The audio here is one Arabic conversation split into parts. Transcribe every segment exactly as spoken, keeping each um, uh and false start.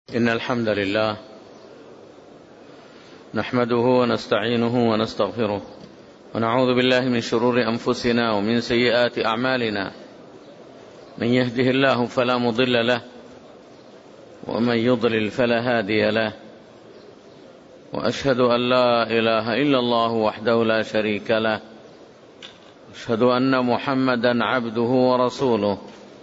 إن الحمد لله نحمده ونستعينه ونستغفره ونعوذ بالله من شرور أنفسنا ومن سيئات أعمالنا. من يهده الله فلا مضل له ومن يضلل فلا هادي له، وأشهد أن لا إله إلا الله وحده لا شريك له، أشهد أن محمدا عبده ورسوله.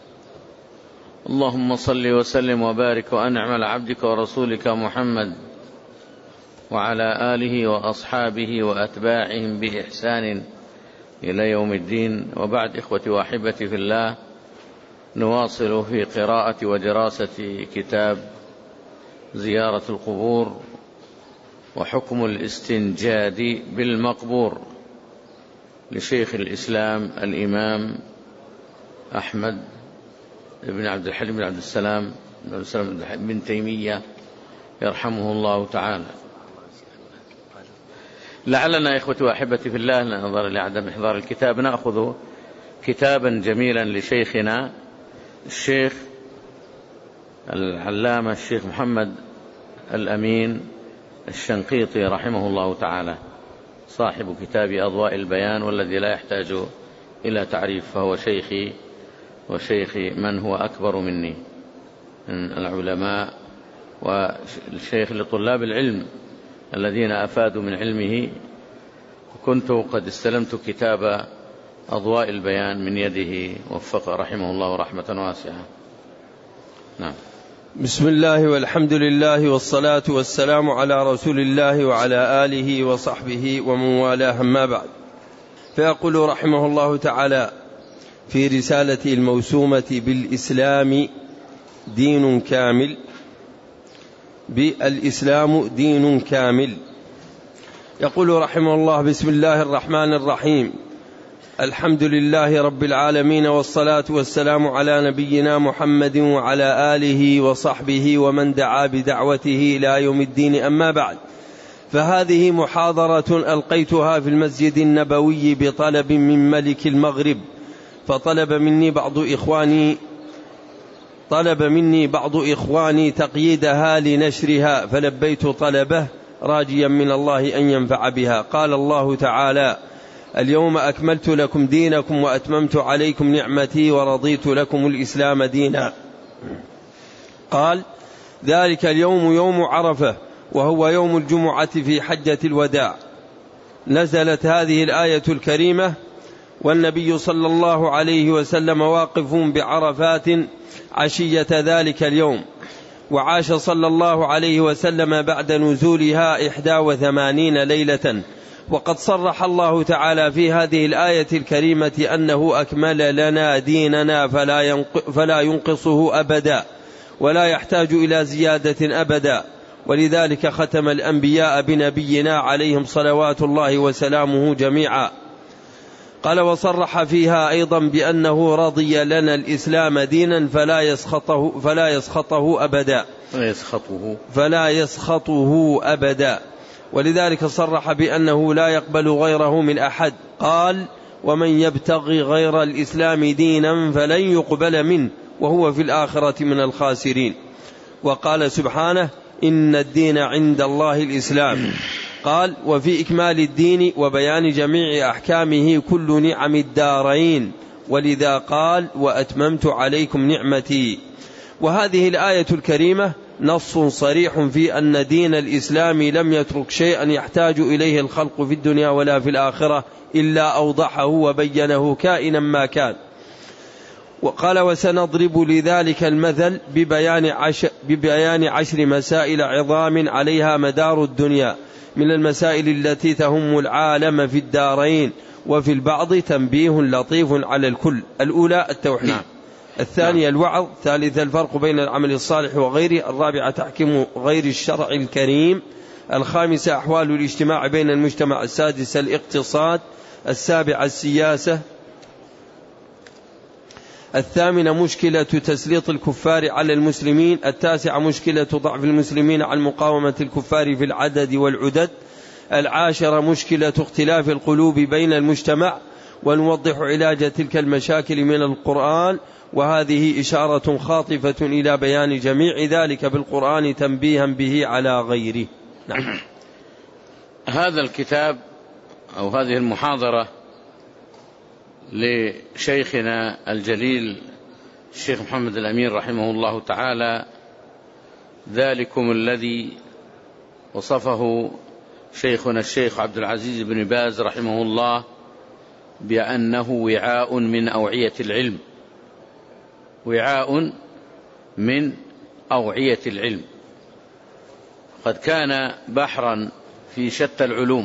اللهم صل وسلم وبارك وأنعم على عبدك ورسولك محمد وعلى آله وأصحابه وأتباعهم بإحسان إلى يوم الدين. وبعد، إخوتي وأحبتي في الله، نواصل في قراءة ودراسة كتاب زيارة القبور وحكم الاستنجاد بالمقبور لشيخ الإسلام الإمام أحمد بن عبد الحليم بن عبد السلام بن تيمية يرحمه الله تعالى. لعلنا إخوتي وأحبتي في الله، نظرا لعدم إحضار الكتاب، نأخذ كتابا جميلا لشيخنا الشيخ العلامة الشيخ محمد الأمين الشنقيطي رحمه الله تعالى، صاحب كتاب أضواء البيان، والذي لا يحتاج إلى تعريف، فهو شيخي وشيخ من هو أكبر مني من العلماء، والشيخ لطلاب العلم الذين أفادوا من علمه. كنت قد استلمت كتاب أضواء البيان من يده، وفق رحمه الله رحمة واسعة. نعم. بسم الله والحمد لله والصلاة والسلام على رسول الله وعلى آله وصحبه ومن والاه، أما بعد. فيقول رحمه الله تعالى في رسالة الموسومة بالإسلام دين كامل، بالإسلام دين كامل. يقول رحمه الله: بسم الله الرحمن الرحيم، الحمد لله رب العالمين، والصلاة والسلام على نبينا محمد وعلى آله وصحبه ومن دعا بدعوته إلى يوم الدين، أما بعد. فهذه محاضرة ألقيتها في المسجد النبوي بطلب من ملك المغرب، فطلب مني بعض إخواني طلب مني بعض إخواني تقييدها لنشرها، فلبيت طلبه راجيا من الله أن ينفع بها. قال الله تعالى: اليوم أكملت لكم دينكم وأتممت عليكم نعمتي ورضيت لكم الإسلام دينا. قال: ذلك اليوم يوم عرفة، وهو يوم الجمعة في حجة الوداع. نزلت هذه الآية الكريمة والنبي صلى الله عليه وسلم واقف بعرفات عشية ذلك اليوم، وعاش صلى الله عليه وسلم بعد نزولها إحدى وثمانين ليلة. وقد صرح الله تعالى في هذه الآية الكريمة أنه أكمل لنا ديننا فلا ينقصه أبدا ولا يحتاج إلى زيادة أبدا، ولذلك ختم الأنبياء بنبينا عليهم صلوات الله وسلامه جميعا. قال: وصرح فيها أيضا بأنه رضي لنا الإسلام دينا فلا يسخطه فلا يسخطه أبدا يسخطه فلا يسخطه أبدا ولذلك صرح بأنه لا يقبل غيره من أحد. قال: ومن يبتغي غير الإسلام دينا فلن يقبل منه وهو في الآخرة من الخاسرين. وقال سبحانه: إن الدين عند الله الإسلام. قال: وفي إكمال الدين وبيان جميع أحكامه كل نعم الدارين، ولذا قال: وأتممت عليكم نعمتي. وهذه الآية الكريمة نص صريح في أن دين الإسلام لم يترك شيئا يحتاج إليه الخلق في الدنيا ولا في الآخرة إلا أوضحه وبينه كائنا ما كان. وقال: وسنضرب لذلك المثل ببيان عشر, ببيان عشر مسائل عظام عليها مدار الدنيا من المسائل التي تهم العالم في الدارين، وفي البعض تنبيه لطيف على الكل. الأولى التوحيد، نعم. الثانية الوعظ، الثالثة الفرق بين العمل الصالح وغيره، الرابعة تحكيم غير الشرع الكريم، الخامسة أحوال الاجتماع بين المجتمع، السادسة الاقتصاد، السابعة السياسة، الثامنة مشكلة تسليط الكفار على المسلمين، التاسعة مشكلة ضعف المسلمين عن مقاومة الكفار في العدد والعدد، العاشرة مشكلة اختلاف القلوب بين المجتمع، ونوضح علاج تلك المشاكل من القرآن وهذه إشارة خاطفة إلى بيان جميع ذلك بالقرآن تنبيها به على غيره. نعم. هذا الكتاب أو هذه المحاضرة لشيخنا الجليل الشيخ محمد الأمين رحمه الله تعالى، ذلكم الذي وصفه شيخنا الشيخ عبد العزيز بن باز رحمه الله بأنه وعاء من أوعية العلم، وعاء من أوعية العلم، قد كان بحرا في شتى العلوم،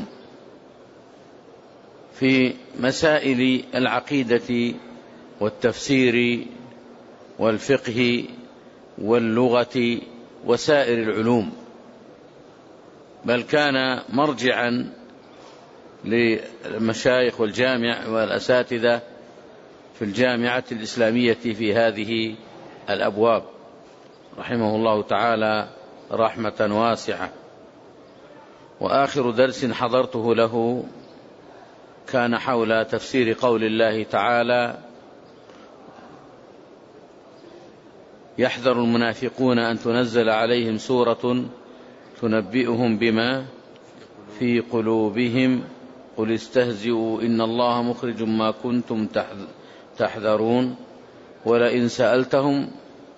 في مسائل العقيدة والتفسير والفقه واللغة وسائر العلوم، بل كان مرجعا للمشايخ والجامع والأساتذة في الجامعة الإسلامية في هذه الأبواب رحمه الله تعالى رحمة واسعة. وآخر درس حضرته له كان حول تفسير قول الله تعالى: يحذر المنافقون أن تنزل عليهم سورة تنبئهم بما في قلوبهم قل استهزئوا إن الله مخرج ما كنتم تحذرون ولئن سألتهم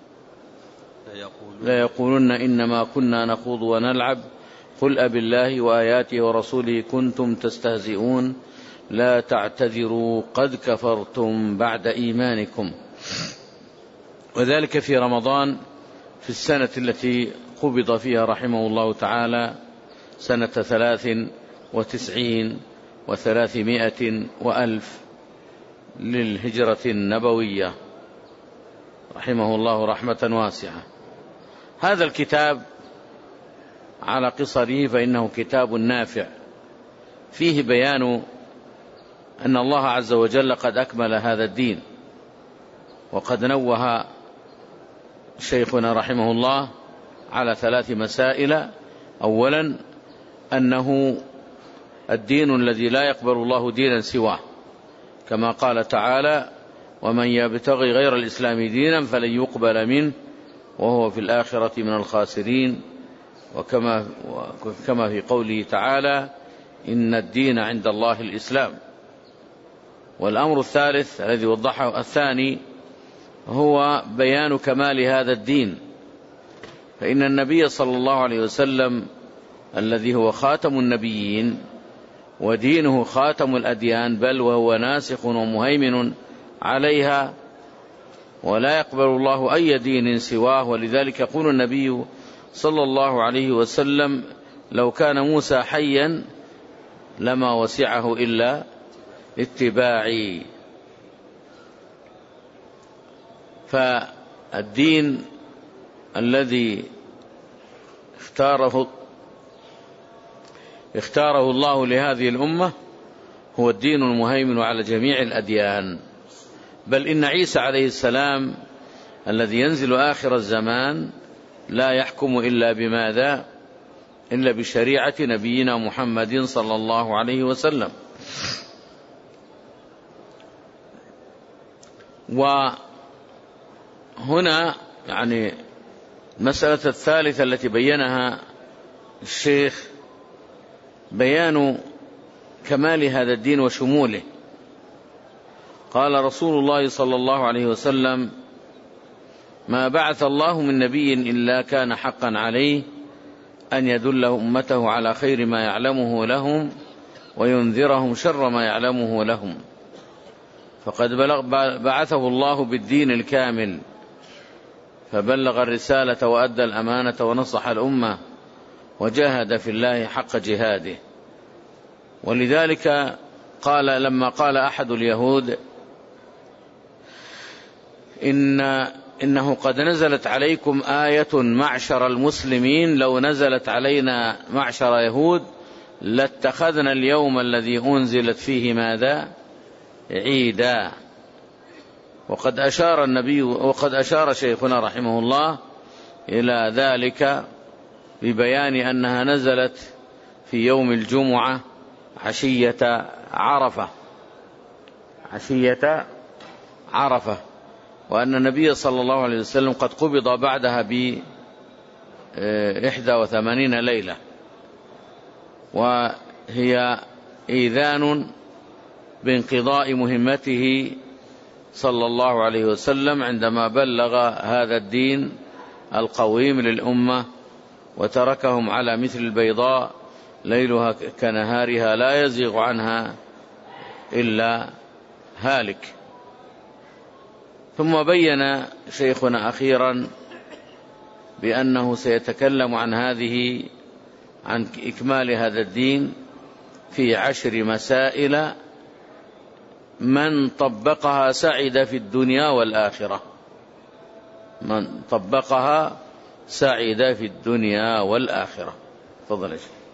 ليقولن إنما كنا نخوض ونلعب قل أبالله وآياته ورسوله كنتم تستهزئون لا تعتذروا قد كفرتم بعد إيمانكم. وذلك في رمضان في السنة التي قبض فيها رحمه الله تعالى، سنة ثلاث وتسعين وثلاثمائة وألف للهجرة النبوية رحمه الله رحمة واسعة. هذا الكتاب على قصره فإنه كتاب نافع، فيه بيان أن الله عز وجل قد أكمل هذا الدين، وقد نوه شيخنا رحمه الله على ثلاث مسائل. أولا أنه الدين الذي لا يقبل الله دينا سواه، كما قال تعالى: ومن يبتغي غير الإسلام دينا فلن يقبل منه وهو في الآخرة من الخاسرين، وكما, كما في قوله تعالى: إن الدين عند الله الإسلام. والأمر الثالث الذي وضحه الثاني هو بيان كمال هذا الدين، فإن النبي صلى الله عليه وسلم الذي هو خاتم النبيين ودينه خاتم الأديان، بل وهو ناسخ ومهيمن عليها، ولا يقبل الله أي دين سواه. ولذلك يقول النبي صلى الله عليه وسلم: لو كان موسى حيا لما وسعه إلا اتباعي. فالدين الذي اختاره اختاره الله لهذه الأمة هو الدين المهيمن على جميع الأديان. بل إن عيسى عليه السلام الذي ينزل آخر الزمان لا يحكم إلا بماذا؟ إلا بشريعة نبينا محمد صلى الله عليه وسلم. وهنا يعني المسألة الثالثة التي بينها الشيخ بيان كمال هذا الدين وشموله. قال رسول الله صلى الله عليه وسلم: ما بعث الله من نبي إلا كان حقا عليه أن يدل أمته على خير ما يعلمه لهم وينذرهم شر ما يعلمه لهم، فقد بعثه الله بالدين الكامل فبلغ الرسالة وأدى الأمانة ونصح الأمة وجاهد في الله حق جهاده. ولذلك قال لما قال أحد اليهود: إن إنه قد نزلت عليكم آية معشر المسلمين لو نزلت علينا معشر يهود لاتخذنا اليوم الذي أنزلت فيه ماذا؟ عيدا. وقد أشار النبي وقد أشار شيخنا رحمه الله إلى ذلك ببيان أنها نزلت في يوم الجمعة عشية عرفة عشية عرفة وأن النبي صلى الله عليه وسلم قد قبض بعدها بإحدى وثمانين ليلة، وهي إيذان بانقضاء مهمته صلى الله عليه وسلم عندما بلغ هذا الدين القويم للأمة وتركهم على مثل البيضاء ليلها كنهارها لا يزيغ عنها إلا هالك. ثم بين شيخنا أخيرا بأنه سيتكلم عن هذه عن إكمال هذا الدين في عشر مسائل من طبقها سعد في الدنيا والآخرة. من طبقها سعد في الدنيا والآخرة. تفضل.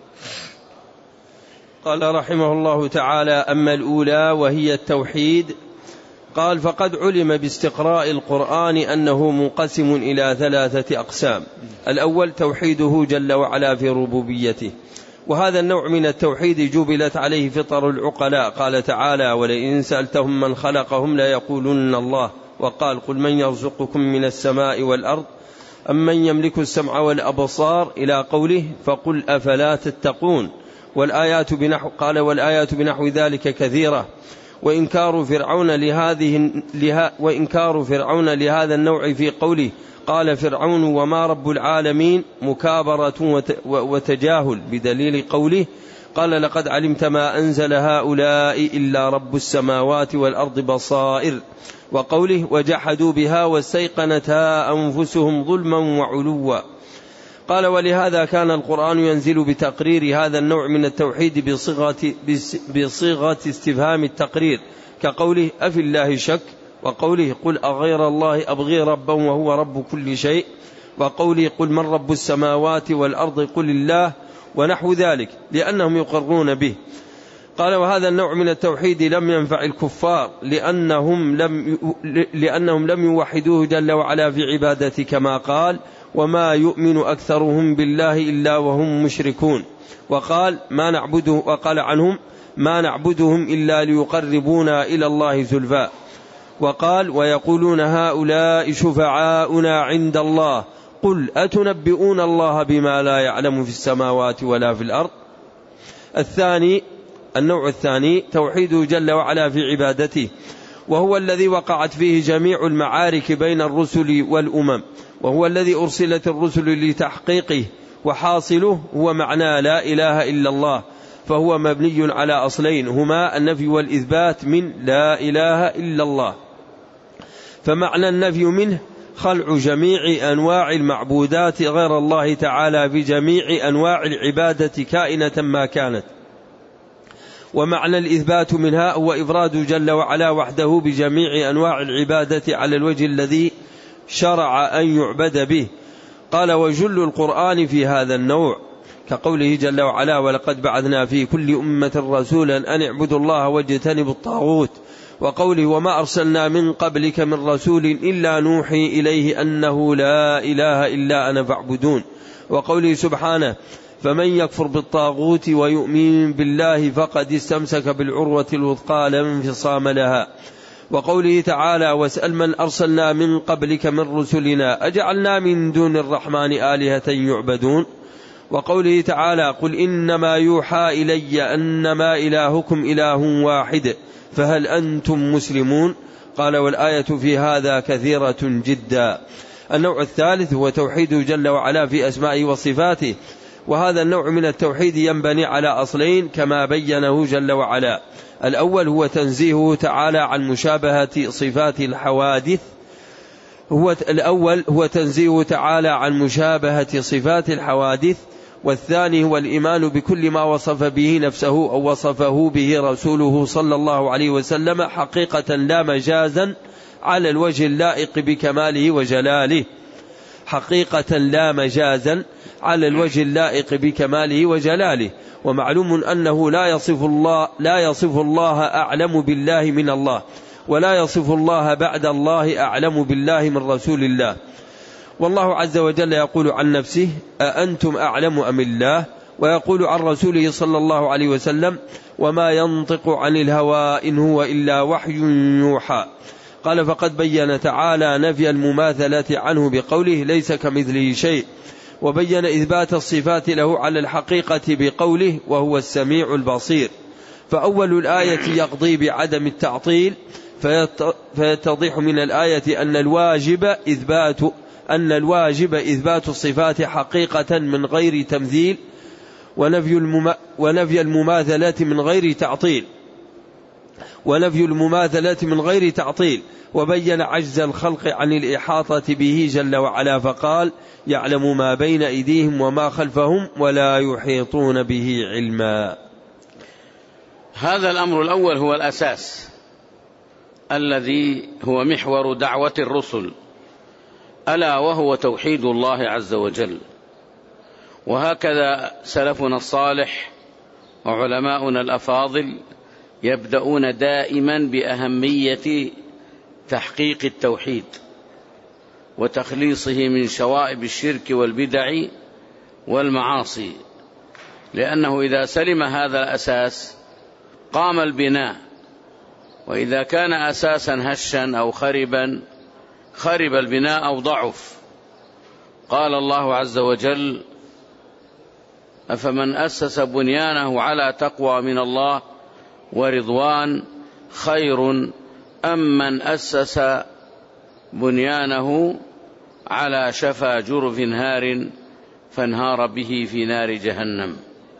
قال رحمه الله تعالى: أما الأولى وهي التوحيد، قال: فقد علم باستقراء القرآن أنه منقسم إلى ثلاثة أقسام. الأول توحيده جل وعلا في ربوبيته، وهذا النوع من التوحيد جبلت عليه فطر العقلاء. قال تعالى: ولئن سألتهم من خلقهم ليقولن الله. وقال: قل من يرزقكم من السماء والأرض أم من يملك السمع والأبصار إلى قوله فقل أفلا تتقون. والآيات بنحو قال: والآيات بنحو ذلك كثيرة. وإنكار فرعون لهذه له وإنكار فرعون لهذا النوع في قوله قال فرعون وما رب العالمين مكابرة وتجاهل، بدليل قوله قال: لقد علمت ما أنزل هؤلاء إلا رب السماوات والأرض بصائر. وقوله وجحدوا بها واستيقنتها أنفسهم ظلما وعلوا. قال: ولهذا كان القرآن ينزل بتقرير هذا النوع من التوحيد بصيغة, بصيغة استفهام التقرير، كقوله أفي الله شك، وقوله قل أغير الله أبغي ربا وهو رب كل شيء، وقوله قل من رب السماوات والأرض قل الله، ونحو ذلك، لأنهم يقرون به. قال: وهذا النوع من التوحيد لم ينفع الكفار لأنهم لم, لأنهم لم يوحدوه جل وعلا في عبادته، كما قال: وما يؤمن أكثرهم بالله إلا وهم مشركون. وقال ما نعبده وقال عنهم ما نعبدهم إلا ليقربونا إلى الله زلفى. وقال: ويقولون هؤلاء شفعاؤنا عند الله قل أتنبئون الله بما لا يعلم في السماوات ولا في الأرض. الثاني النوع الثاني توحيده جل وعلا في عبادته، وهو الذي وقعت فيه جميع المعارك بين الرسل والأمم، وهو الذي أرسلت الرسل لتحقيقه، وحاصله هو معنى لا إله إلا الله، فهو مبني على أصلين هما النفي والإثبات من لا إله إلا الله. فمعنى النفي منه خلع جميع أنواع المعبودات غير الله تعالى بجميع أنواع العبادة كائنة ما كانت. ومعنى الإثبات منها هو إفراد جل وعلا وحده بجميع أنواع العبادة على الوجه الذي شرع أن يعبد به. قال: وجل القرآن في هذا النوع، كقوله جل وعلا: ولقد بعثنا في كل أمة رسولا أن اعبدوا الله واجتنبوا الطاغوت. وقوله: وما أرسلنا من قبلك من رسول إلا نوحي إليه أنه لا إله إلا أنا فاعبدون. وقوله سبحانه: فمن يكفر بالطاغوت ويؤمن بالله فقد استمسك بالعروة الوثقى لا انفصام لها. وقوله تعالى: واسأل من أرسلنا من قبلك من رسلنا أجعلنا من دون الرحمن آلهة يعبدون. وقوله تعالى: قل إنما يوحى إلي أنما إلهكم إله واحد فهل أنتم مسلمون. قال: والآية في هذا كثيرة جدا. النوع الثالث هو توحيد جل وعلا في أسمائه وصفاته، وهذا النوع من التوحيد ينبني على أصلين كما بينه جل وعلا. الأول هو تنزيهه تعالى عن مشابهة صفات الحوادث هو الأول هو تنزيهه تعالى عن مشابهة صفات الحوادث والثاني هو الإيمان بكل ما وصف به نفسه أو وصفه به رسوله صلى الله عليه وسلم حقيقة لا مجازا على الوجه اللائق بكماله وجلاله حقيقة لا مجازا على الوجه اللائق بكماله وجلاله. ومعلوم أنه لا يصف الله لا يصف الله أعلم بالله من الله، ولا يصف الله بعد الله أعلم بالله من رسول الله. والله عز وجل يقول عن نفسه: أأنتم أعلم أم الله؟ ويقول عن رسوله صلى الله عليه وسلم: وما ينطق عن الهوى إن هو إلا وحي يوحى. قال فقد بين تعالى نفي المماثلة عنه بقوله ليس كمثله شيء، وبين إثبات الصفات له على الحقيقة بقوله وهو السميع البصير. فأول الآية يقضي بعدم التعطيل، فيتضح من الآية أن الواجب إثبات أن الواجب إثبات الصفات حقيقة من غير تمثيل، ونفي الم... ونفي المماثلة من غير تعطيل ونفي المماثلة من غير تعطيل وبين عجز الخلق عن الإحاطة به جل وعلا، فقال يعلم ما بين أيديهم وما خلفهم ولا يحيطون به علما. هذا الأمر الأول هو الأساس الذي هو محور دعوة الرسل، ألا وهو توحيد الله عز وجل. وهكذا سلفنا الصالح وعلماؤنا الأفاضل يبدأون دائما بأهمية تحقيق التوحيد وتخليصه من شوائب الشرك والبدع والمعاصي، لأنه إذا سلم هذا الأساس قام البناء، وإذا كان أساسا هشا أو خربا خرب البناء أو ضعف. قال الله عز وجل أفمن أسس بنيانه على تقوى من الله ورضوان خير أم من أسس بنيانه على شفا جرف هار فانهار به في نار جهنم.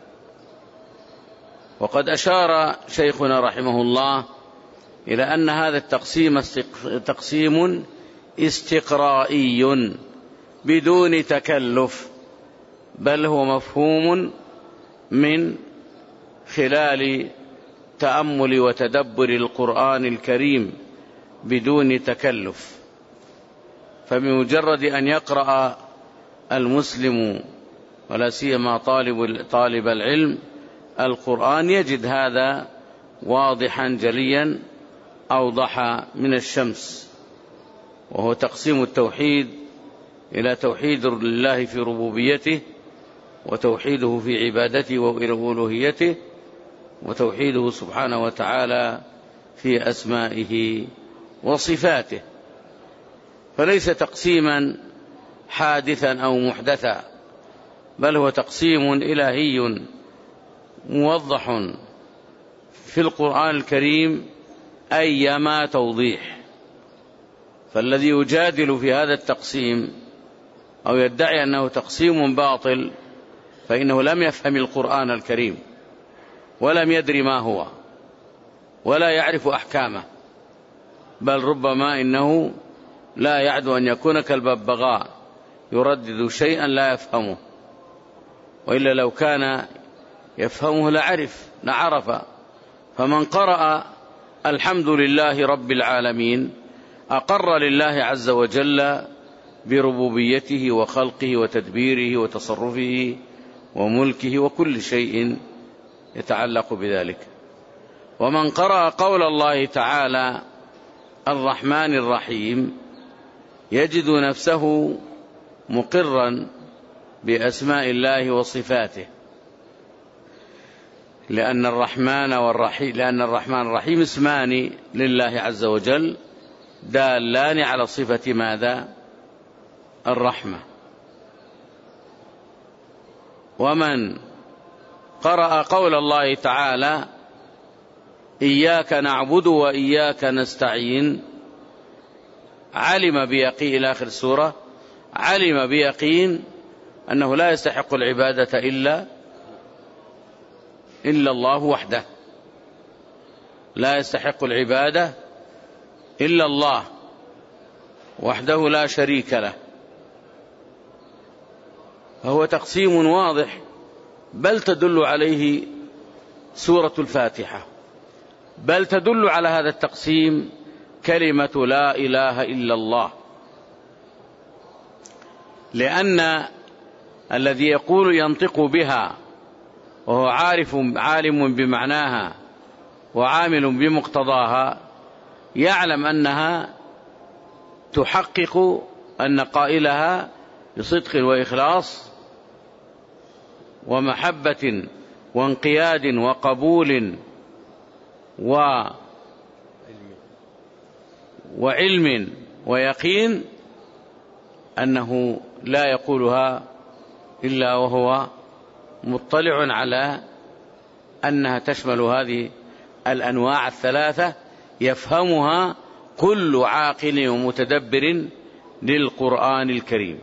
وقد أشار شيخنا رحمه الله إلى أن هذا التقسيم تقسيم استقرائي بدون تكلف، بل هو مفهوم من خلال تأمل وتدبر القرآن الكريم بدون تكلف. فبمجرد أن يقرأ المسلم ولا سيما طالب طالب العلم القرآن يجد هذا واضحا جليا أوضح من الشمس، وهو تقسيم التوحيد إلى توحيد الله في ربوبيته، وتوحيده في عبادته وألوهيته، وتوحيده سبحانه وتعالى في أسمائه وصفاته. فليس تقسيما حادثا أو محدثا، بل هو تقسيم إلهي موضح في القرآن الكريم أيما توضيح. فالذي يجادل في هذا التقسيم أو يدعي أنه تقسيم باطل فإنه لم يفهم القرآن الكريم، ولم يدري ما هو، ولا يعرف أحكامه، بل ربما إنه لا يعدو أن يكون كالببغاء يردد شيئا لا يفهمه، وإلا لو كان يفهمه لعرف لعرف. فمن قرأ الحمد لله رب العالمين أقر لله عز وجل بربوبيته وخلقه وتدبيره وتصرفه وملكه وكل شيء يتعلق بذلك. ومن قرأ قول الله تعالى الرحمن الرحيم يجد نفسه مقرا بأسماء الله وصفاته، لأن الرحمن والرحيم لأن الرحمن الرحيم اسمان لله عز وجل دالان على صفة ماذا؟ الرحمة. ومن قرأ قول الله تعالى إياك نعبد وإياك نستعين علم بيقين إلى آخر السورة، علم بيقين أنه لا يستحق العبادة إلا إلا الله وحده، لا يستحق العبادة إلا الله وحده لا شريك له. فهو تقسيم واضح، بل تدل عليه سورة الفاتحة، بل تدل على هذا التقسيم كلمة لا إله إلا الله، لأن الذي يقول ينطق بها وهو عارف عالم بمعناها وعامل بمقتضاها يعلم أنها تحقق أن قائلها بصدق وإخلاص ومحبة وانقياد وقبول و وعلم ويقين أنه لا يقولها إلا وهو مطلع على أنها تشمل هذه الأنواع الثلاثة يفهمها كل عاقل ومتدبر للقرآن الكريم.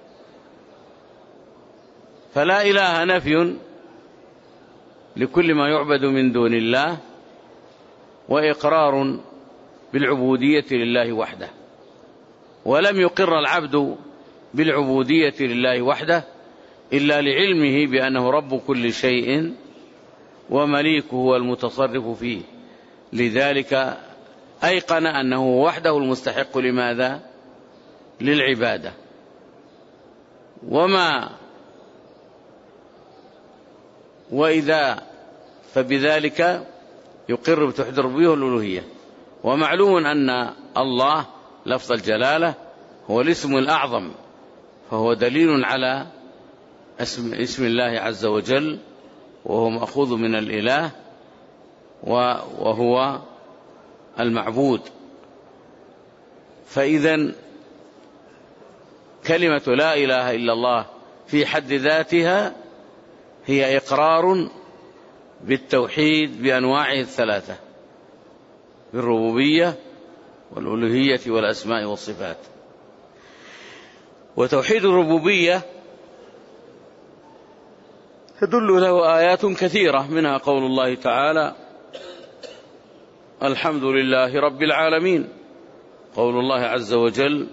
فلا إله نفي لكل ما يعبد من دون الله، وإقرار بالعبودية لله وحده. ولم يقر العبد بالعبودية لله وحده إلا لعلمه بأنه رب كل شيء ومليكه هو المتصرف فيه، لذلك أيقن أنه وحده المستحق لماذا؟ للعبادة. وما وإذا فبذلك يقر بتوحيد الربوبية والألوهية. ومعلوم أن الله لفظ الجلالة هو الاسم الأعظم، فهو دليل على اسم, اسم الله عز وجل، وهو مأخوذ من الإله وهو المعبود. فإذا كلمة لا إله إلا الله في حد ذاتها هي إقرار بالتوحيد بأنواعه الثلاثة، بالربوبية والألوهية والأسماء والصفات. وتوحيد الربوبية تدل له آيات كثيرة، منها قول الله تعالى: الحمد لله رب العالمين. قول الله عز وجل: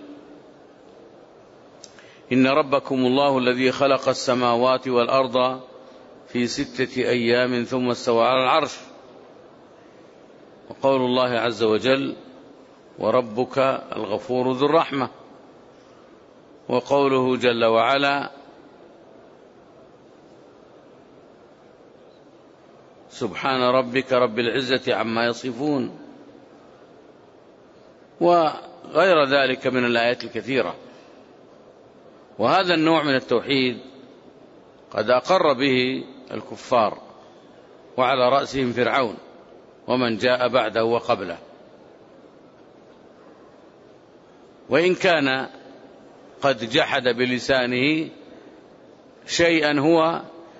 إن ربكم الله الذي خلق السماوات والأرض في ستة أيام ثم استوى على العرش. وقول الله عز وجل: وربك الغفور ذو الرحمة. وقوله جل وعلا: سبحان ربك رب العزة عما يصفون. وغير ذلك من الآيات الكثيرة. وهذا النوع من التوحيد قد أقر به الكفار، وعلى رأسهم فرعون ومن جاء بعده وقبله. وإن كان قد جحد بلسانه شيئا هو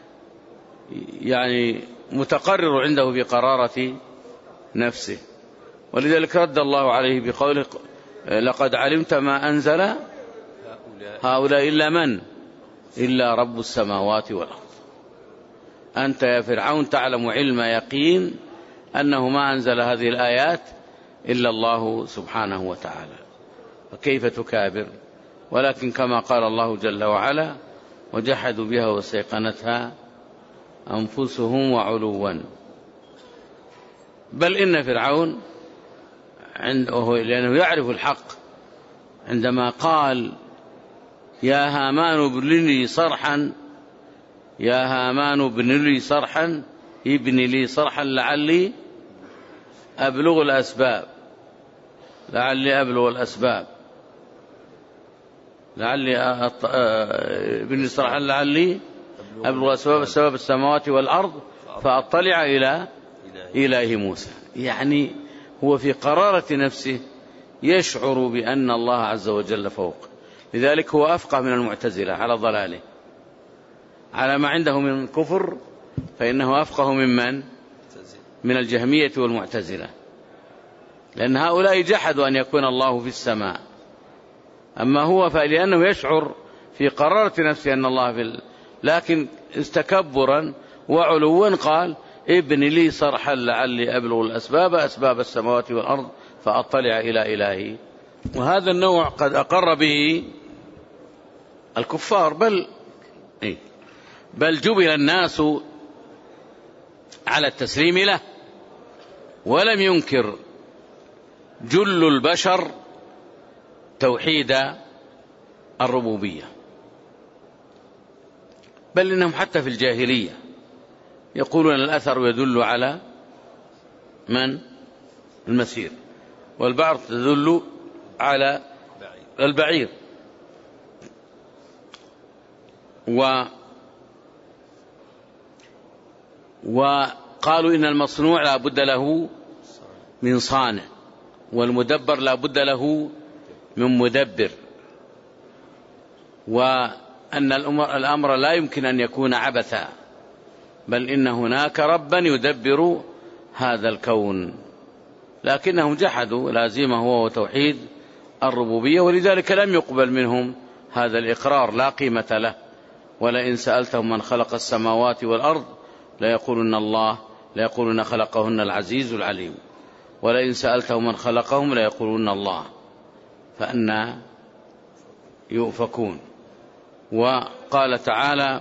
يعني متقرر عنده بقرارة نفسه. ولذلك رد الله عليه بقوله: لقد علمت ما أنزل هؤلاء إلا من؟ إلا رب السماوات والأرض. أنت يا فرعون تعلم علم يقين أنه ما أنزل هذه الآيات إلا الله سبحانه وتعالى، فكيف تكابر؟ ولكن كما قال الله جل وعلا: وجحدوا بها واستيقنتها أنفسهم وعلوا. بل إن فرعون عنده، لأنه يعرف الحق، عندما قال: يا هامان ابن لي صرحا يا هامان ابن لي صرحا ابن لي صرحا لعلي أبلغ الأسباب لعلي أبلغ الأسباب لعلي ابن لي صرحا لعلي أبلغ الأسباب السبب السماوات والأرض فأطلع إلى إله موسى. يعني هو في قرارة نفسه يشعر بأن الله عز وجل فوق. لذلك هو أفقه من المعتزلة على ضلاله، على ما عنده من كفر، فإنه أفقه ممن من الجهمية والمعتزلة، لأن هؤلاء جحدوا أن يكون الله في السماء. أما هو فلأنه يشعر في قرارة نفسه أن الله في ال... لكن استكبرا وعلوا قال: ابن لي صرحا لعلي أبلغ الأسباب أسباب السماوات والأرض فأطلع إلى إلهي. وهذا النوع قد أقر به الكفار، بل بل جبل الناس على التسليم له، ولم ينكر جل البشر توحيد الربوبية، بل إنهم حتى في الجاهلية يقولون الأثر يدل على من؟ المسير، والبعر تدل على البعير. و وقالوا إن المصنوع لا بد له من صانع، والمدبر لا بد له من مدبر، وأن الأمر لا يمكن أن يكون عبثا، بل إن هناك ربا يدبر هذا الكون، لكنهم جحدوا لازمه وهو توحيد الربوبية، ولذلك لم يقبل منهم هذا الإقرار، لا قيمة له. ولئن سألتهم من خلق السماوات والأرض ليقولن الله ليقولن خلقهن العزيز العليم، ولئن سألتهم من خلقهم ليقولن الله، فأنا يؤفكون. وقال تعالى: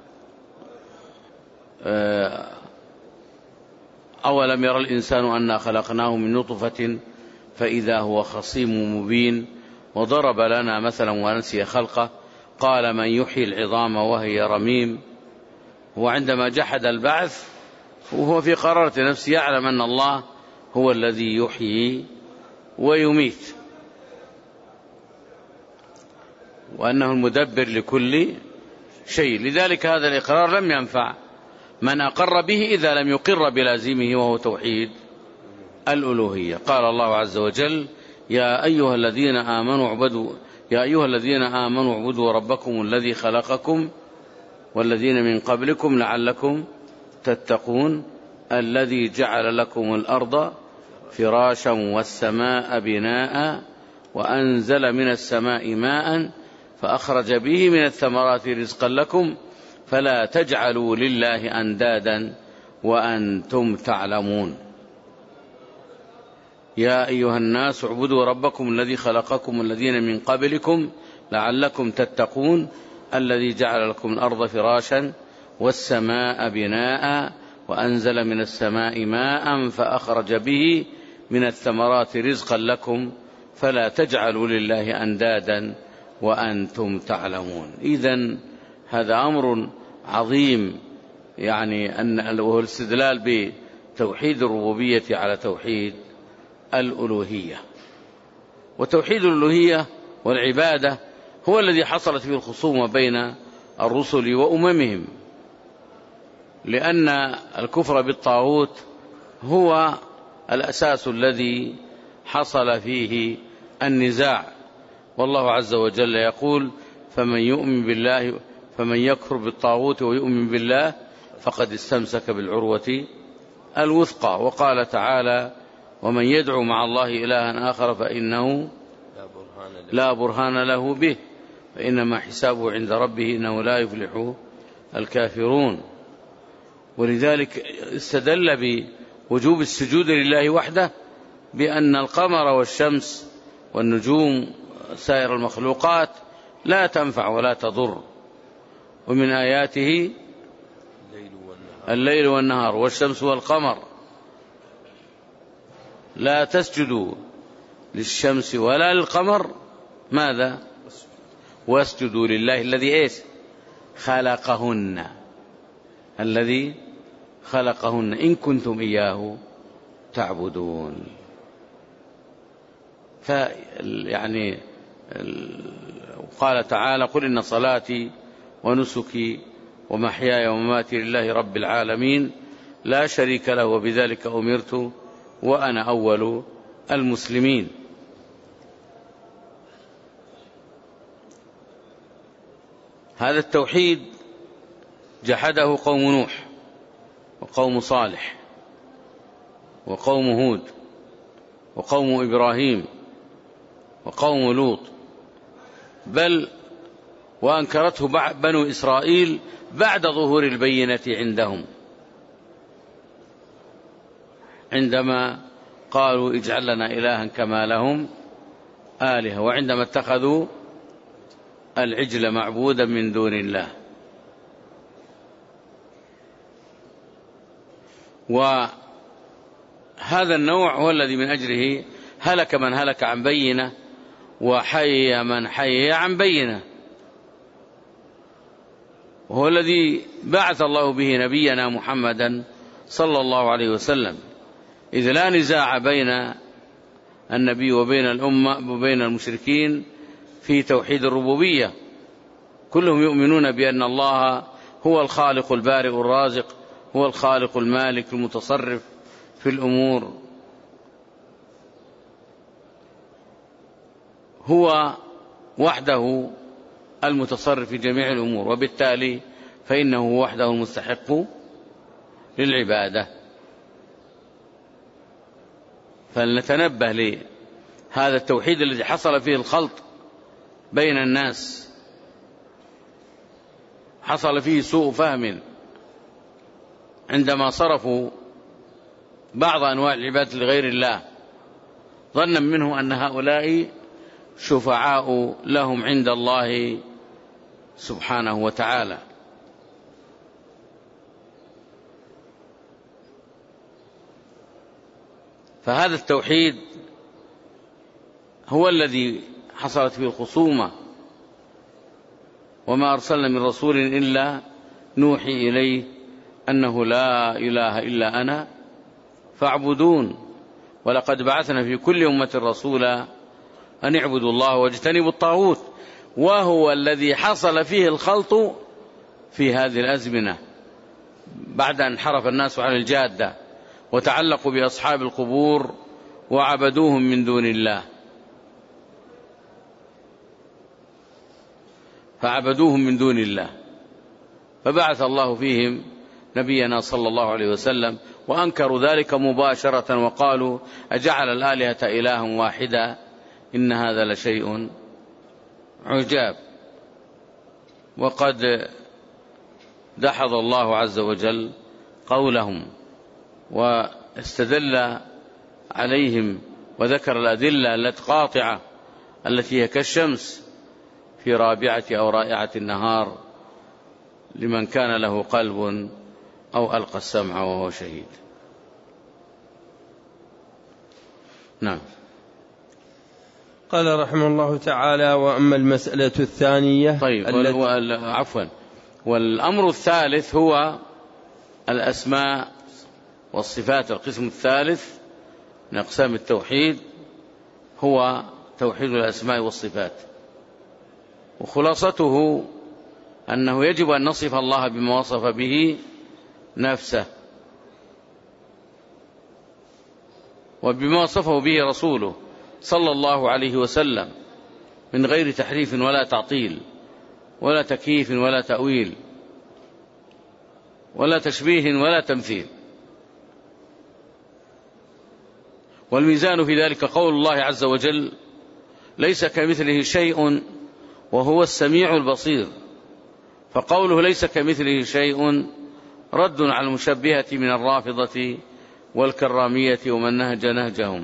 أولم يرى الإنسان أنا خلقناه من نطفة فإذا هو خصيم مبين، وضرب لنا مثلا ونسي خلقه، قال من يحيي العظام وهي رميم. وعندما جحد البعث وهو في قرارة نفسه يعلم أن الله هو الذي يحيي ويميت، وأنه المدبر لكل شيء. لذلك هذا الإقرار لم ينفع من أقر به إذا لم يقر بلازمه وهو توحيد الألوهية. قال الله عز وجل: يا أيها الذين آمنوا اعبدوا يا أيها الذين آمنوا اعبدوا ربكم الذي خلقكم والذين من قبلكم لعلكم تتقون، الذي جعل لكم الأرض فراشا والسماء بناء وأنزل من السماء ماء فأخرج به من الثمرات رزقا لكم فلا تجعلوا لله أندادا وأنتم تعلمون. يا أيها الناس اعبدوا ربكم الذي خلقكم والذين من قبلكم لعلكم تتقون، الذي جعل لكم الأرض فراشا والسماء بناء وأنزل من السماء ماء فأخرج به من الثمرات رزقا لكم فلا تجعلوا لله أندادا وأنتم تعلمون. إذن هذا أمر عظيم، يعني أن وهو الاستدلال بتوحيد الربوبية على توحيد الألوهية. وتوحيد الألوهية والعبادة هو الذي حصلت فيه الخصومة بين الرسل وأممهم، لأن الكفر بالطاغوت هو الأساس الذي حصل فيه النزاع. والله عز وجل يقول: فمن يؤمن بالله فمن يكفر بالطاغوت ويؤمن بالله فقد استمسك بالعروة الوثقى. وقال تعالى: ومن يدعو مع الله إلها آخر فإنه لا برهان له به فإنما حسابه عند ربه إنه لا يفلح الكافرون. ولذلك استدل بوجوب السجود لله وحده بأن القمر والشمس والنجوم سائر المخلوقات لا تنفع ولا تضر، ومن آياته الليل والنهار والشمس والقمر، لا تسجدوا للشمس ولا للقمر، ماذا؟ واسجدوا لله الذي ايش؟ خلقهن الذي خلقهن إن كنتم إياه تعبدون. فيعني قال تعالى: قل إن صلاتي ونسكي ومحياي ومماتي لله رب العالمين لا شريك له وبذلك أمرت وأنا أول المسلمين. هذا التوحيد جحده قوم نوح وقوم صالح وقوم هود وقوم إبراهيم وقوم لوط، بل وأنكرته بنو إسرائيل بعد ظهور البينة عندهم، عندما قالوا اجعل لنا إلها كما لهم آلهة، وعندما اتخذوا العجل معبودا من دون الله. وهذا النوع هو الذي من أجله هلك من هلك عن بينة وحي من حي عن بينة، وهو الذي بعث الله به نبينا محمدا صلى الله عليه وسلم، إذ لا نزاع بين النبي وبين الأمة وبين المشركين في توحيد الربوبية، كلهم يؤمنون بأن الله هو الخالق البارئ الرازق، هو الخالق المالك المتصرف في الأمور. هو وحده المتصرف في جميع الأمور، وبالتالي فإنه وحده المستحق للعبادة. فلنتنبه لهذا التوحيد الذي حصل فيه الخلط بين الناس، حصل فيه سوء فهم عندما صرفوا بعض أنواع العبادة لغير الله، ظنا منه أن هؤلاء شفعاء لهم عند الله سبحانه وتعالى. فهذا التوحيد هو الذي حصلت فيه الخصومة، وما أرسلنا من رسول إلا نوحي إليه أنه لا إله إلا أنا فاعبدون، ولقد بعثنا في كل أمة رسولا أن اعبدوا الله واجتنبوا الطاغوت، وهو الذي حصل فيه الخلط في هذه الأزمنة بعد أن انحرف الناس عن الجادة وتعلقوا بأصحاب القبور وعبدوهم من دون الله، فعبدوهم من دون الله، فبعث الله فيهم نبينا صلى الله عليه وسلم، وأنكروا ذلك مباشرة وقالوا أجعل الآلهة إلها واحدا إن هذا لشيء عجاب. وقد دحض الله عز وجل قولهم واستدل عليهم وذكر الأدلة القاطعة التي هي كالشمس في رابعة أو رائعة النهار لمن كان له قلب أو ألقى السمع وهو شهيد. نعم. قال رحمه الله تعالى: وأما المسألة الثانية. طيب التي... عفوا والأمر الثالث هو الأسماء والصفات. القسم الثالث من أقسام التوحيد هو توحيد الأسماء والصفات، وخلاصته أنه يجب أن نصف الله بما وصف به نفسه وبما وصفه به رسوله صلى الله عليه وسلم من غير تحريف ولا تعطيل ولا تكييف ولا تأويل ولا تشبيه ولا تمثيل. والميزان في ذلك قول الله عز وجل: ليس كمثله شيء وهو السميع البصير. فقوله ليس كمثله شيء رد على المشبهة من الرافضة والكرامية ومن نهج نهجهم.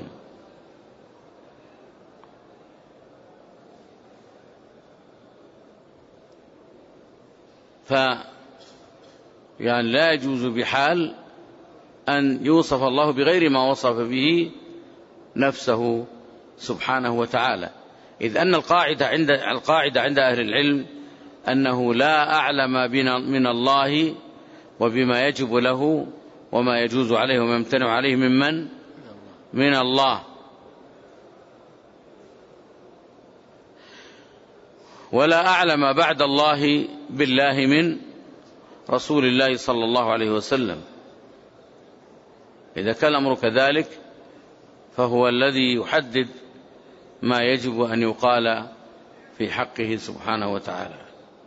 ف يعني لا يجوز بحال أن يوصف الله بغير ما وصف به نفسه سبحانه وتعالى، إذ أن القاعدة عند القاعدة عند أهل العلم أنه لا أعلم من الله وبما يجب له وما يجوز عليه وما يمتنع عليه ممن من الله، ولا أعلم بعد الله بالله من رسول الله صلى الله عليه وسلم. إذا كان الأمر كذلك فهو الذي يحدد ما يجب أن يقال في حقه سبحانه وتعالى.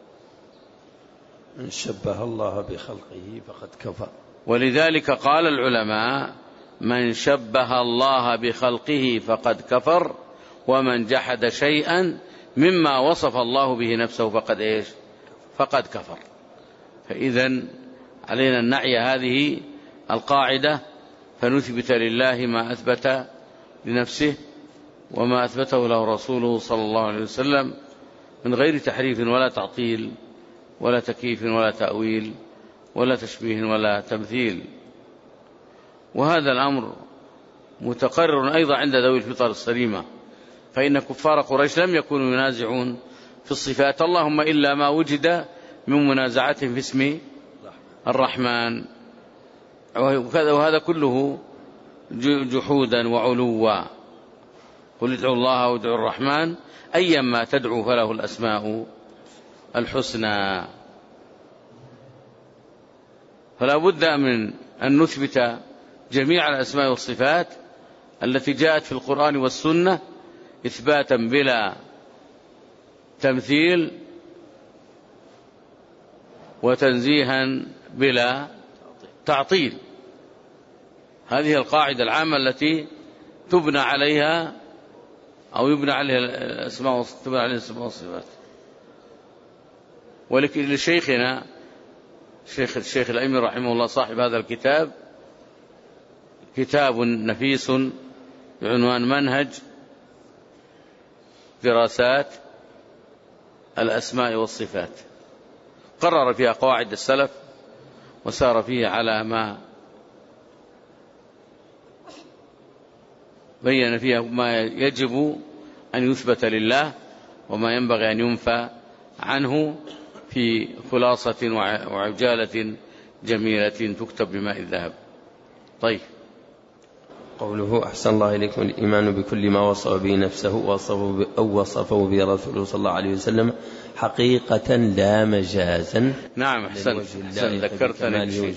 من شبه الله بخلقه فقد كفر. ولذلك قال العلماء: من شبه الله بخلقه فقد كفر، ومن جحد شيئا مما وصف الله به نفسه فقد إيش؟ فقد كفر. فإذن علينا أن نعي هذه القاعدة فنثبت لله ما أثبت لنفسه وما أثبته له رسوله صلى الله عليه وسلم من غير تحريف ولا تعطيل ولا تكييف ولا تأويل ولا تشبيه ولا تمثيل. وهذا الأمر متقرر أيضا عند ذوي الفطر السليمة، فإن كفار قريش لم يكونوا ينازعون في الصفات، اللهم إلا ما وجد من منازعتهم في اسم الرحمن، وهذا كله جحودا وعلوا. قل ادعوا الله وادعوا الرحمن أيما تدعوا فله الأسماء الحسنى. فلا بد من أن نثبت جميع الأسماء والصفات التي جاءت في القرآن والسنة إثباتا بلا تمثيل وتنزيها بلا تعطيل. هذه القاعدة العامة التي تبنى عليها أو يبنى عليها الأسماء تبنى عليها الأسماء والصفات. ولشيخنا شيخ الشيخ الأيمن رحمه الله صاحب هذا الكتاب كتاب نفيس بعنوان منهج دراسات الأسماء والصفات، قرر فيها قواعد السلف وسار فيه على ما بين فيها ما يجب أن يثبت لله وما ينبغي أن ينفى عنه في خلاصة وعجالة جميلة تكتب بماء الذهب. طيب، قوله أحسن الله إليكم الإيمان بكل ما وصف به نفسه وصفه أو وصفه به رسوله صلى الله عليه وسلم حقيقة لا مجازا. نعم، أحسن, أحسن ذكرتني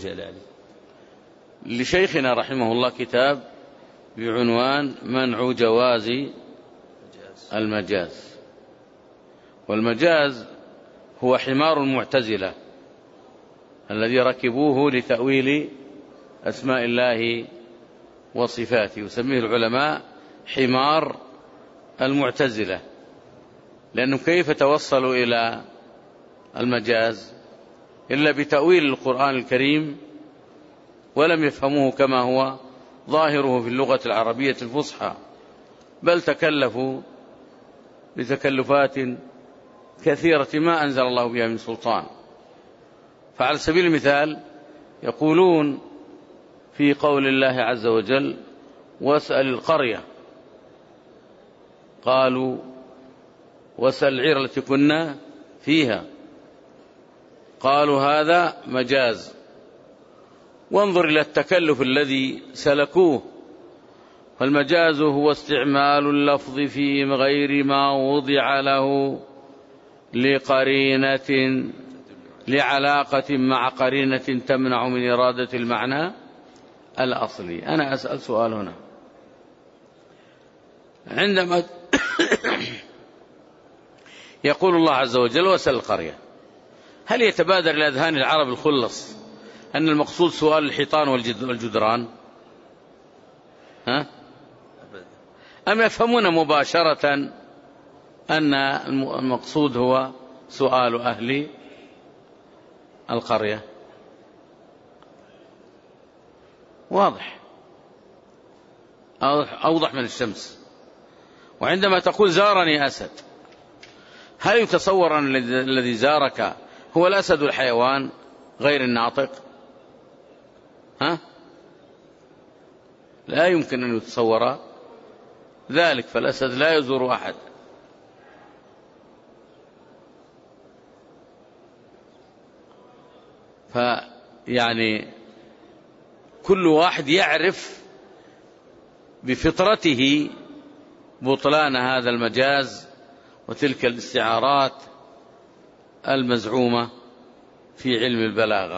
لشيخنا رحمه الله كتاب بعنوان منع جواز المجاز. والمجاز هو حمار المعتزلة الذي ركبوه لتأويل أسماء الله وصفاته، يسميه العلماء حمار المعتزلة، لأنهم كيف توصلوا إلى المجاز إلا بتأويل القرآن الكريم ولم يفهموه كما هو ظاهره في اللغة العربية الفصحى، بل تكلفوا بتكلفات كثيرة ما أنزل الله بها من سلطان. فعلى سبيل المثال يقولون في قول الله عز وجل واسأل القرية، قالوا واسأل العير التي كنا فيها، قالوا هذا مجاز. وانظر إلى التكلف الذي سلكوه، فالمجاز هو استعمال اللفظ في غير ما وضع له لقرينة لعلاقة مع قرينة تمنع من إرادة المعنى الأصلي. أنا أسأل سؤال هنا، عندما يقول الله عز وجل واسأل القرية، هل يتبادر إلى أذهان العرب الخلص أن المقصود سؤال الحيطان والجدران؟ ها؟ أم يفهمون مباشرة أن المقصود هو سؤال أهل القرية؟ واضح، أوضح من الشمس. وعندما تقول زارني أسد، هل يتصور أن الذي زارك هو الأسد الحيوان غير الناطق؟ ها؟ لا يمكن أن يتصور ذلك، فالأسد لا يزور أحد. فيعني كل واحد يعرف بفطرته بطلان هذا المجاز وتلك الاستعارات المزعومة في علم البلاغة،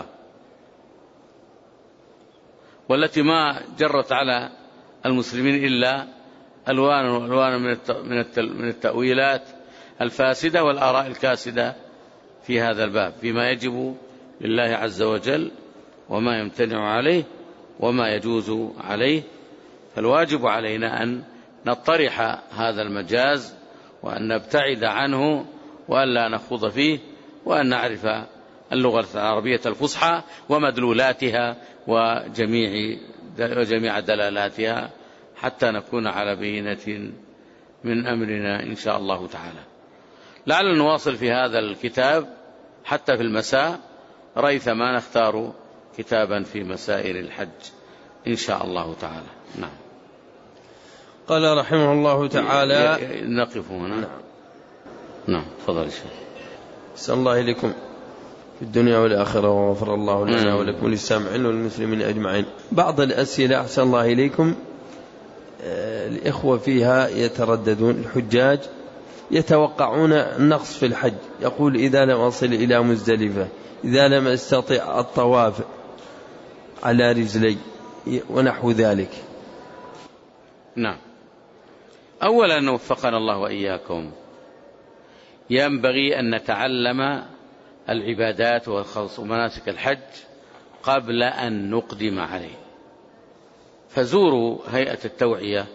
والتي ما جرت على المسلمين إلا ألوان وألوان من التأويلات الفاسدة والآراء الكاسدة في هذا الباب، فيما يجب لله عز وجل وما يمتنع عليه وما يجوز عليه. فالواجب علينا أن نطرح هذا المجاز وأن نبتعد عنه وأن لا نخوض فيه، وأن نعرف اللغة العربية الفصحى ومدلولاتها وجميع وجميع دلالاتها حتى نكون على بينة من أمرنا إن شاء الله تعالى. لعلنا نواصل في هذا الكتاب حتى في المساء، ريثما نختار كتابا في مسائل الحج إن شاء الله تعالى. نعم. قال رحمه الله تعالى نقف هنا. نعم. نعم، تفضل يا شيخ. أحسن الله إليكم في الدنيا والآخرة، وغفر الله لنا ولكم وللسامعين والمسلمين أجمعين. بعض الأسئلة أحسن الله إليكم الإخوة فيها يترددون، الحجاج يتوقعون النقص في الحج، يقول إذا لم أصل إلى مزدلفة، إذا لم أستطع الطواف على رجلي ونحو ذلك. نعم، أولا وفقنا الله وإياكم ينبغي أن نتعلم العبادات ومناسك الحج قبل أن نقدم عليه. فزوروا هيئة التوعية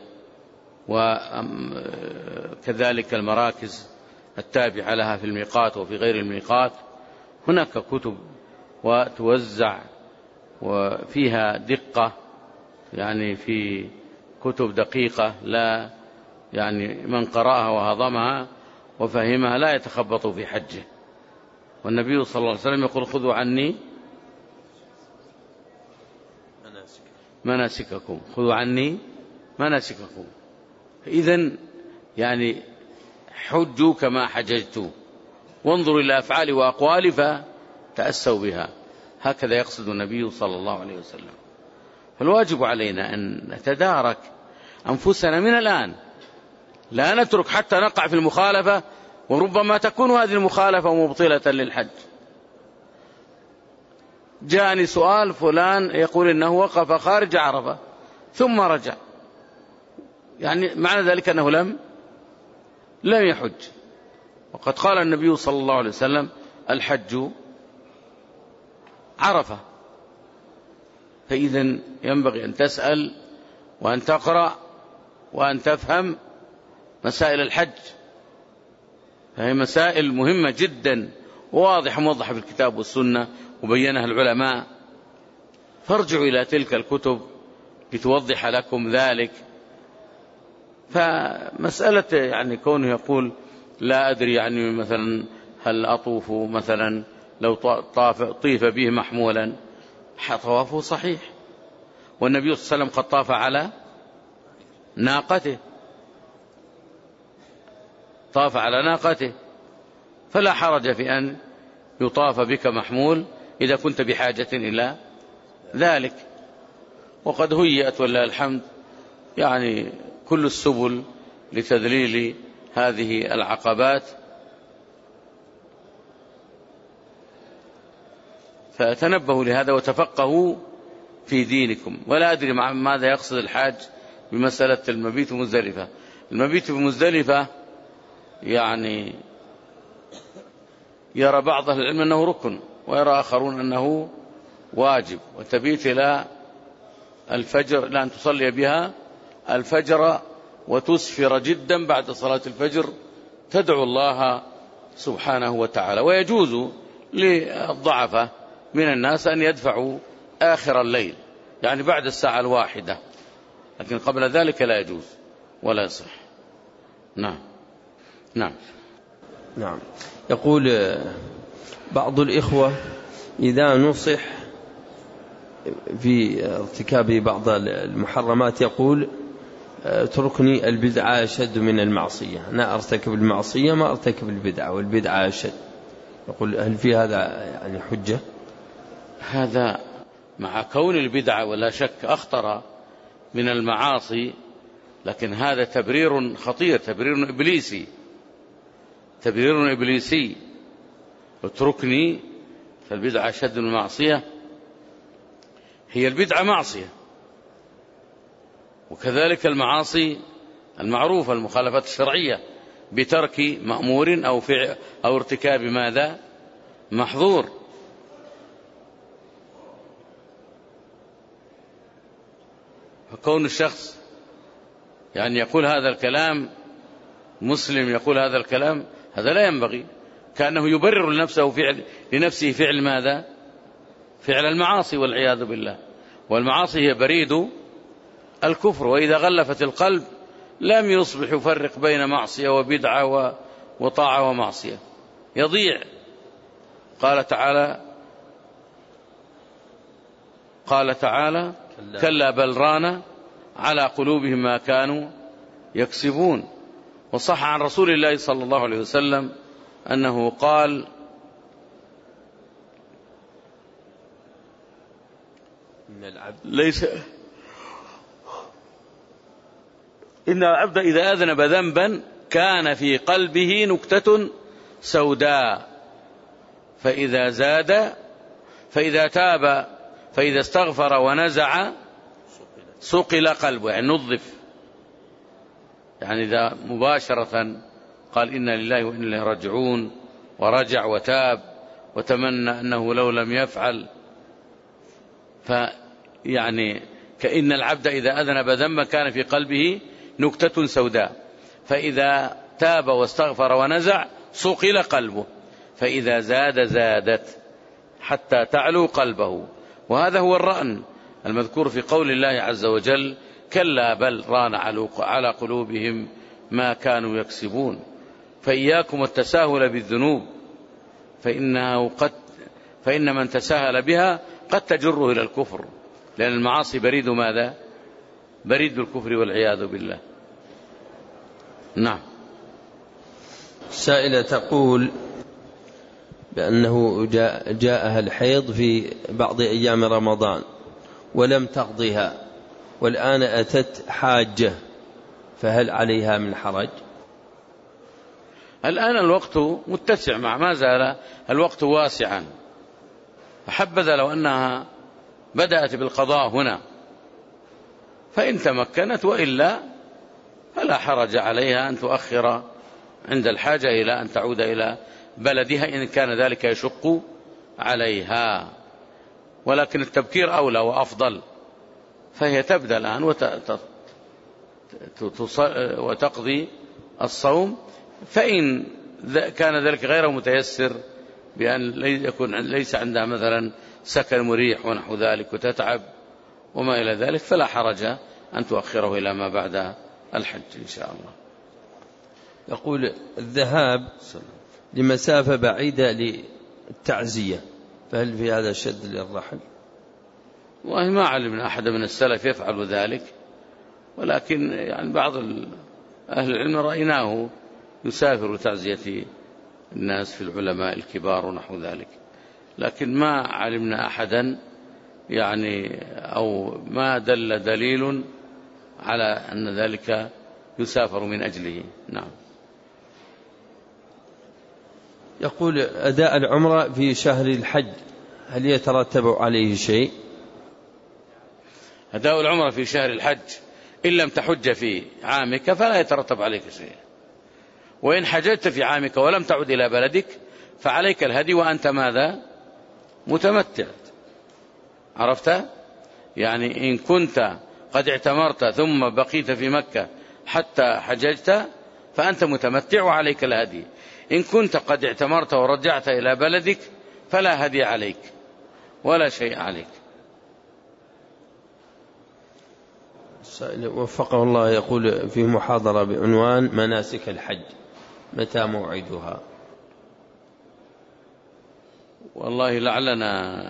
وكذلك المراكز التابعة لها في الميقات وفي غير الميقات، هناك كتب وتوزع وفيها دقة، يعني في كتب دقيقة لا يعني من قرأها وهضمها وفهمها لا يتخبط في حجه. والنبي صلى الله عليه وسلم يقول خذوا عني مناسككم، خذوا عني مناسككم. إذن يعني حجوا كما حججتوا، وانظروا إلى أفعالي وأقوالي فتأسوا بها. هكذا يقصد النبي صلى الله عليه وسلم. فالواجب علينا أن نتدارك أنفسنا من الآن، لا نترك حتى نقع في المخالفة، وربما تكون هذه المخالفة مبطلة للحج. جاءني سؤال فلان يقول إنه وقف خارج عرفة ثم رجع، يعني معنى ذلك أنه لم لم يحج، وقد قال النبي صلى الله عليه وسلم الحج عرفة. فإذا ينبغي أن تسأل وأن تقرأ وأن تفهم مسائل الحج، فهي مسائل مهمة جدا وواضحة موضحة في الكتاب والسنة وبينها العلماء، فارجعوا إلى تلك الكتب لتوضح لكم ذلك. فمسألة يعني كونه يقول لا أدري، يعني مثلا هل أطوف مثلا لو طاف طيف به محمولا، طوافه صحيح، والنبي صلى الله عليه وسلم قد طاف على ناقته، طاف على ناقته، فلا حرج في أن يطاف بك محمول إذا كنت بحاجة إلى ذلك. وقد هيئت ولله الحمد يعني كل السبل لتذليل هذه العقبات، فتنبهوا لهذا وتفقهوا في دينكم. ولا أدري ماذا يقصد الحاج بمسألة المبيت في مزدلفة. المبيت في مزدلفة يعني يرى بعض أهل العلم أنه ركن، ويرى آخرون أنه واجب، وتبيت إلى الفجر، لأن تصلي بها الفجر وتسفر جدا بعد صلاة الفجر، تدعو الله سبحانه وتعالى. ويجوز للضعفة من الناس أن يدفعوا آخر الليل، يعني بعد الساعة الواحدة، لكن قبل ذلك لا يجوز ولا يصح. نعم نعم نعم. يقول بعض الإخوة إذا نصح في ارتكاب بعض المحرمات يقول اتركني البدعة أشد من المعصية، أنا أرتكب المعصية ما أرتكب البدعة، والبدعة أشد. يقول هل في هذا يعني حجة؟ هذا مع كون البدعة ولا شك أخطر من المعاصي، لكن هذا تبرير خطير، تبرير إبليسي، تبرير إبليسي. اتركني فالبدعة أشد من المعصية، هي البدعة معصية، وكذلك المعاصي المعروفة المخالفات الشرعية بترك مأمور أو فعل أو ارتكاب ماذا محظور. فكون الشخص يعني يقول هذا الكلام، مسلم يقول هذا الكلام، هذا لا ينبغي، كأنه يبرر لنفسه فعل لنفسه فعل ماذا فعل المعاصي والعياذ بالله. والمعاصي هي بريد الكفر، وإذا غلفت القلب لم يصبح يفرق بين معصية وبدعة وطاعة ومعصية، يضيع. قال تعالى قال تعالى كلا بل ران على قلوبهم ما كانوا يكسبون. وصح عن رسول الله صلى الله عليه وسلم أنه قال إن العبد ليس إن العبد إذا أذنب ذنبا كان في قلبه نكتة سوداء، فإذا زاد فإذا تاب فإذا استغفر ونزع صقل قلبه، يعني نظف، يعني إذا مباشرة قال إنا لله وإنا إليه راجعون، ورجع وتاب وتمنى أنه لو لم يفعل. فيعني كأن العبد إذا أذنب ذنبا كان في قلبه نكتة سوداء، فإذا تاب واستغفر ونزع صقل قلبه، فإذا زاد زادت حتى تعلو قلبه. وهذا هو الرأن المذكور في قول الله عز وجل: كلا بل ران على قلوبهم ما كانوا يكسبون. فإياكم التساهل بالذنوب، فإنه قد فإن من تساهل بها قد تجره إلى الكفر، لأن المعاصي بريد ماذا؟ بريد الكفر والعياذ بالله. نعم. سائلة تقول بأنه جاء جاءها الحيض في بعض أيام رمضان ولم تقضها، والآن أتت حاجة، فهل عليها من حرج؟ الآن الوقت متسع، مع ما زال الوقت واسعا، فحبذا لو أنها بدأت بالقضاء هنا فإن تمكنت، وإلا فلا حرج عليها أن تؤخر عند الحاجة إلى أن تعود إلى بلدها إن كان ذلك يشق عليها. ولكن التبكير أولى وأفضل، فهي تبدأ الآن وتقضي الصوم، فإن كان ذلك غير متيسر بأن يكون ليس عندها مثلا سكن مريح ونحو ذلك وتتعب وما إلى ذلك، فلا حرج أن تؤخره إلى ما بعد الحج إن شاء الله. يقول: الذهاب لمسافة بعيدة للتعزية، فهل في هذا شد للرحل؟ والله ما علمنا أحد من السلف يفعل ذلك، ولكن يعني بعض أهل العلم رأيناه يسافر تعزية الناس في العلماء الكبار ونحو ذلك، لكن ما علمنا أحدا يعني أو ما دل دليل على أن ذلك يسافر من أجله. نعم. يقول: أداء العمرة في شهر الحج هل يترتب عليه شيء؟ أداء العمرة في شهر الحج إن لم تحج في عامك فلا يترتب عليك شيء، وإن حججت في عامك ولم تعد إلى بلدك فعليك الهدي وأنت ماذا؟ متمتع. عرفت؟ يعني إن كنت قد اعتمرت ثم بقيت في مكة حتى حججت فأنت متمتع وعليك الهدي. إن كنت قد اعتمرت ورجعت إلى بلدك فلا هدي عليك ولا شيء عليك. وفقه الله يقول في محاضرة بعنوان مناسك الحج، متى موعدها؟ والله لعلنا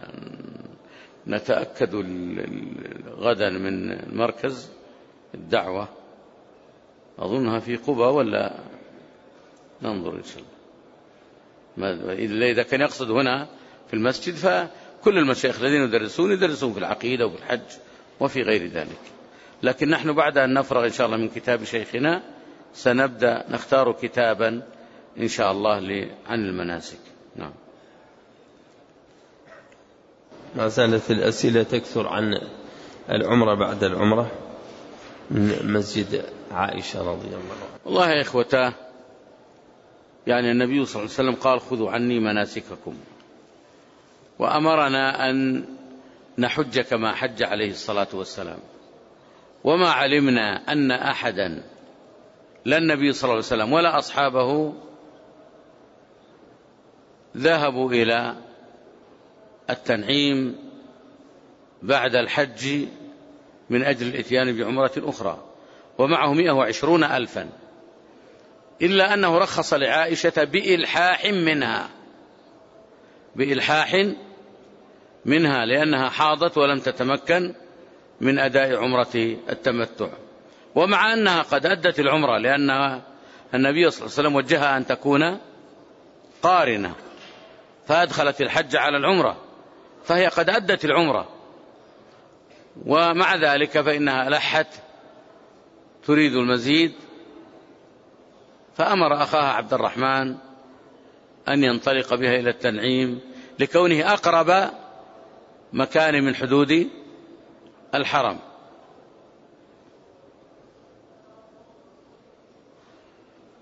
نتأكد غدا من مركز الدعوة، أظنها في قبى ولا ننظر إن شاء الله. إذا كان يقصد هنا في المسجد فكل المشايخ الذين يدرسون يدرسون في العقيدة وفي الحج وفي غير ذلك، لكن نحن بعد أن نفرغ إن شاء الله من كتاب شيخنا سنبدأ نختار كتابا إن شاء الله عن المناسك. نعم. ما زالت الأسئلة تكثر عن العمرة بعد العمرة من مسجد عائشة رضي الله عنها. والله يا إخوته، يعني النبي صلى الله عليه وسلم قال: خذوا عني مناسككم، وأمرنا أن نحج كما حج عليه الصلاة والسلام، وما علمنا أن أحدا لا النبي صلى الله عليه وسلم ولا أصحابه ذهبوا إلى التنعيم بعد الحج من أجل الإتيان بعمرة أخرى ومعه مئة وعشرون ألفا، إلا أنه رخص لعائشة بإلحاح منها بإلحاح منها لأنها حاضت ولم تتمكن من أداء عمرة التمتع، ومع أنها قد أدت العمرة لأن النبي صلى الله عليه وسلم وجهها أن تكون قارنة فأدخلت الحج على العمرة، فهي قد أدت العمرة، ومع ذلك فإنها ألحت تريد المزيد، فأمر أخاها عبد الرحمن أن ينطلق بها إلى التنعيم لكونه أقرب مكان من حدود الحرم.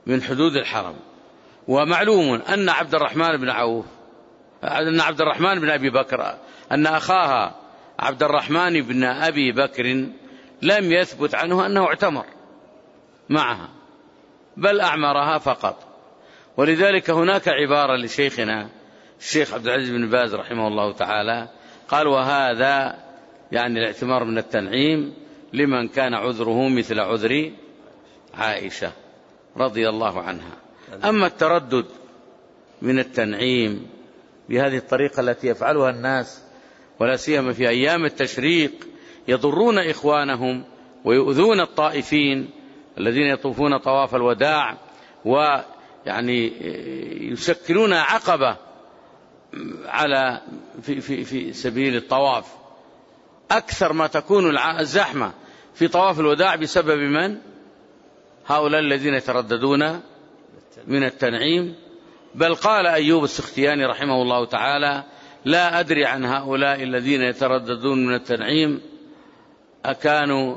من حدود الحرم. ومعلوم أن عبد الرحمن بن عوف أن عبد الرحمن بن أبي بكر أن أخاها عبد الرحمن بن أبي بكر لم يثبت عنه أنه اعتمر معها، بل أعمرها فقط. ولذلك هناك عبارة لشيخنا الشيخ عبد العزيز بن باز رحمه الله تعالى قال: وهذا يعني الاعتمار من التنعيم لمن كان عذره مثل عذر عائشة رضي الله عنها. أما التردد من التنعيم بهذه الطريقة التي يفعلها الناس، ولا سيما في أيام التشريق، يضرون إخوانهم ويؤذون الطائفين الذين يطوفون طواف الوداع، ويعني يشكلون عقبة على في, في, في سبيل الطواف. أكثر ما تكون الزحمة في طواف الوداع بسبب من؟ هؤلاء الذين يترددون من التنعيم. بل قال أيوب السختياني رحمه الله تعالى: لا أدري عن هؤلاء الذين يترددون من التنعيم أكانوا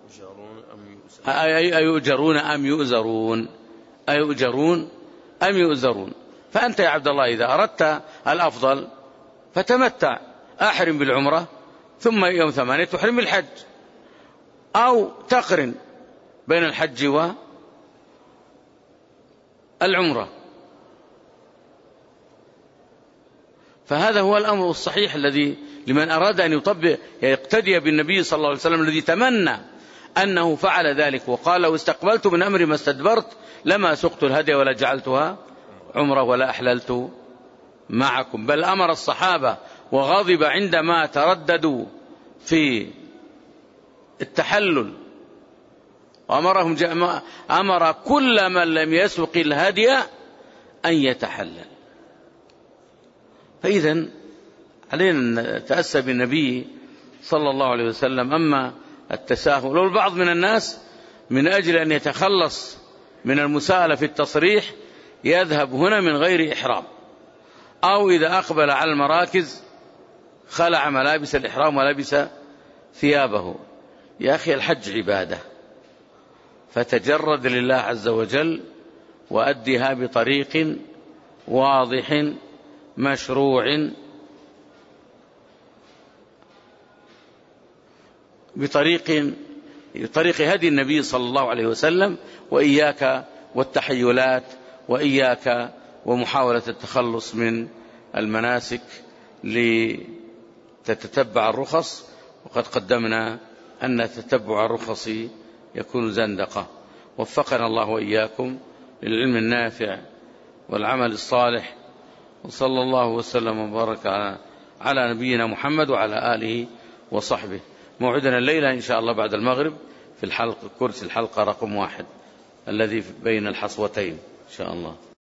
أيؤجرون أم يؤزرون أيؤجرون أم يؤزرون. فأنت يا عبد الله إذا أردت الأفضل فتمتع، أحرم بالعمرة ثم يوم ثمانية تحرم بالحج، أو تقرن بين الحج والعمرة. فهذا هو الأمر الصحيح الذي لمن أراد أن يطبق يقتدي بالنبي صلى الله عليه وسلم الذي تمنى أنه فعل ذلك وقال: لو استقبلت من أمري ما استدبرت لما سقت الهدي ولا جعلتها عمرة ولا أحللت معكم. بل أمر الصحابة وغضب عندما ترددوا في التحلل، وأمرهم جاء أمر كل من لم يسوق الهدي أن يتحلل. فإذا علينا أن نتأسى بالنبي صلى الله عليه وسلم. أما التساهل، والبعض من الناس من أجل أن يتخلص من المساءلة في التصريح يذهب هنا من غير إحرام، أو إذا أقبل على المراكز خلع ملابس الإحرام ولبس ثيابه. يا أخي الحج عبادة، فتجرد لله عز وجل وأدها بطريق واضح مشروع، بطريق طريق هدي النبي صلى الله عليه وسلم، وإياك والتحيلات، وإياك ومحاولة التخلص من المناسك لتتتبع الرخص. وقد قدمنا أن تتبع الرخص يكون زندقة. وفقنا الله وإياكم للعلم النافع والعمل الصالح، وصلى الله وسلم وبارك على على نبينا محمد وعلى آله وصحبه. موعدنا الليلة إن شاء الله بعد المغرب في الحلقة كرسي الحلقة رقم واحد الذي بين الحصوتين إن شاء الله.